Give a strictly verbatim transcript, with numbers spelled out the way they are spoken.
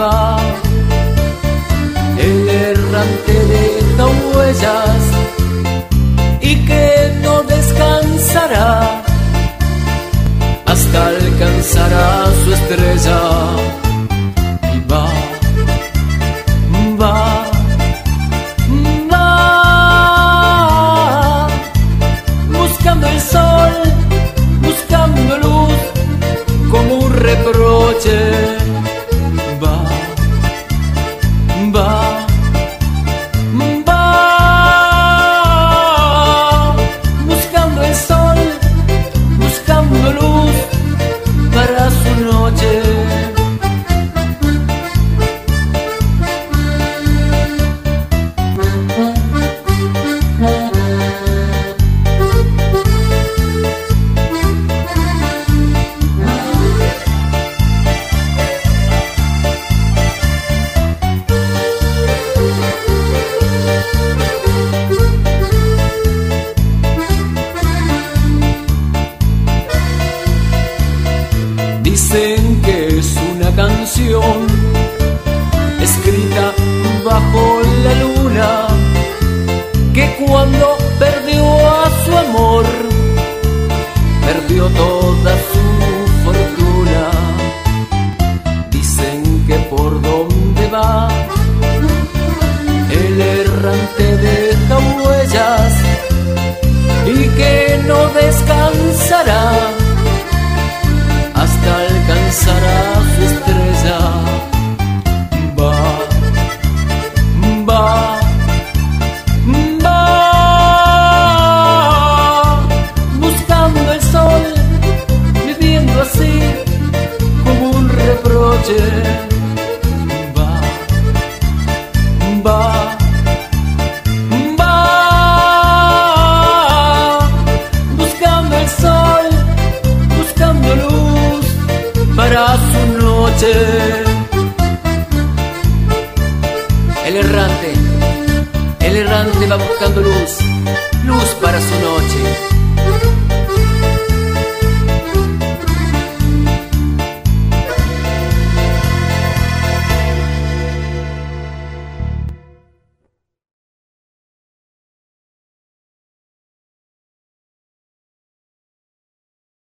va. El errante deja huellas y que no descansará hasta alcanzar a su estrella. Y va, va, va, buscando el sol, buscando luz, como un reproche. Va, va, va, buscando el sol, buscando luz para su noche. Dicen que es una canción escrita bajo la luna, que cuando perdió a su amor, perdió toda su fortuna. Dicen que por donde va, el errante deja huellas y que no descansará hasta alcanzar a su estrella. Va, va, va, buscando el sol, viviendo así como un reproche. Va, va, va, buscando el sol, buscando luz para su noche. El errante, el errante va buscando luz, luz para su noche.